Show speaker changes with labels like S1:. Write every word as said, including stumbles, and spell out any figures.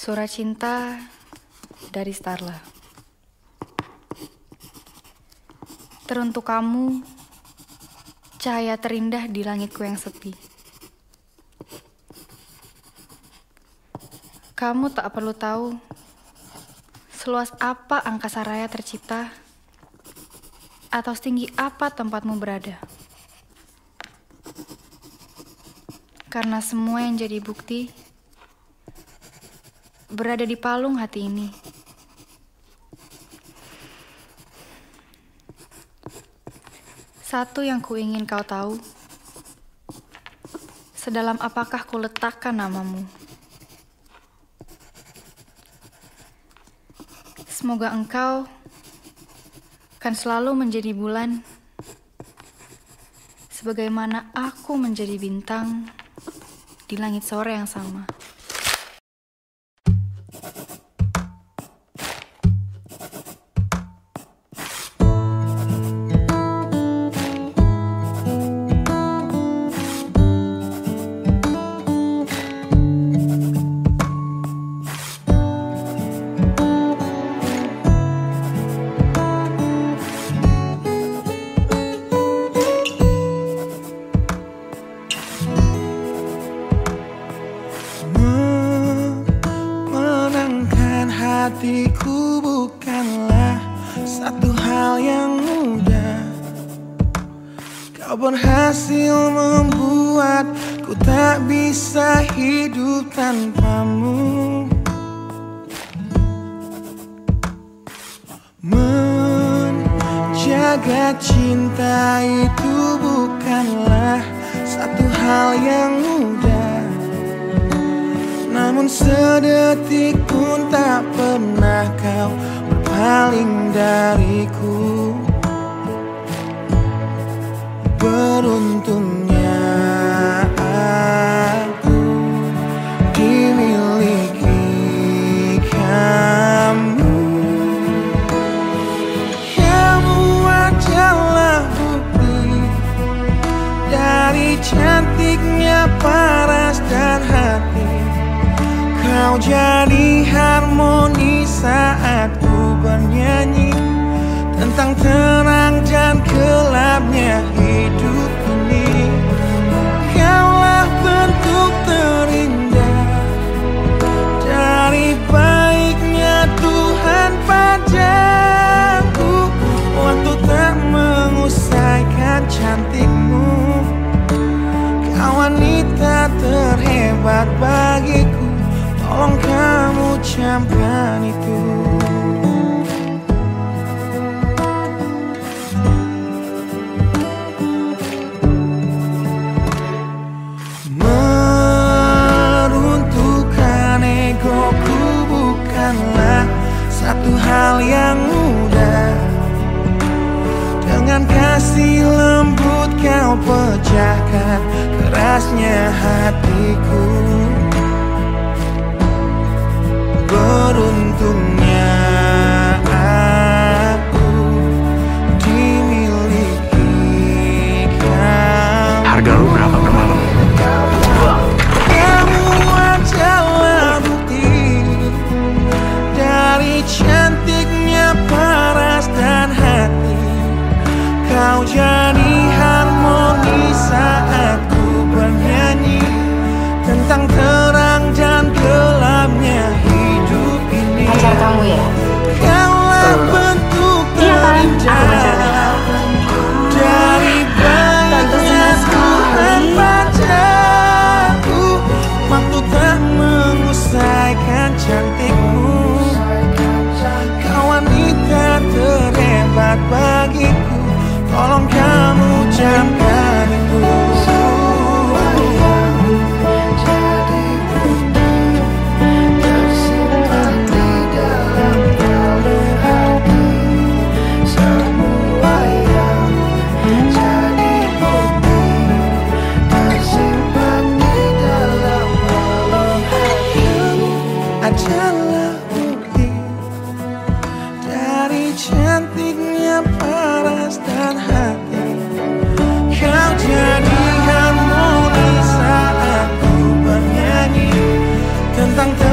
S1: Surat cinta dari Starla. Teruntuk kamu, cahaya terindah di langitku yang sepi. Kamu tak perlu tahu seluas apa angkasa raya tercipta atau setinggi apa tempatmu berada. Karena semua yang jadi bukti berada di palung hati ini. Satu yang ku ingin kau tahu, sedalam apakah ku letakkan namamu. Semoga engkau kan selalu menjadi bulan, sebagaimana aku menjadi bintang di langit sore yang sama.
S2: Hatiku bukanlah satu hal yang mudah. Kau berhasil membuatku tak bisa hidup tanpamu. Menjaga cinta itu bukanlah satu hal yang mudah. Namun sedetik pun tak pernah kau berpaling dariku. Beruntungnya aku dimiliki kamu. Kamu adalah bukti dari cantiknya paras dan hati. Kau jadi harmoni saat ku bernyanyi tentang terang dan gelapnya hidup ini. Kaulah bentuk terindah dari baiknya Tuhan padaku. Waktu tak mengusaikan cantikmu. Kau wanita terhebat bagiku. Tolong kamu camkan itu. Meruntuhkan egoku bukanlah satu hal yang mudah. Dengan kasih lembut kau pecahkan kerasnya hatiku. Beruntungnya aku dimiliki kamu.
S3: Harga lu berapa per malam?
S2: Kamu adalah bukti dari cantiknya paras dan hati. Kau jadi harmoni saat ku bernyanyi tentang terang dan gelapnya hidup ini.
S4: Pacar kamu ya?
S2: Kaulah bentuk terindah dari baiknya Tuhan padaku. Waktu tak mengusaikan cantikmu. Kau wanita terhebat bagiku. Tolong kamu camkan itu. Adalah bukti dari cantiknya paras dan hati. Kau jadi harmoni saat ku bernyanyi tentang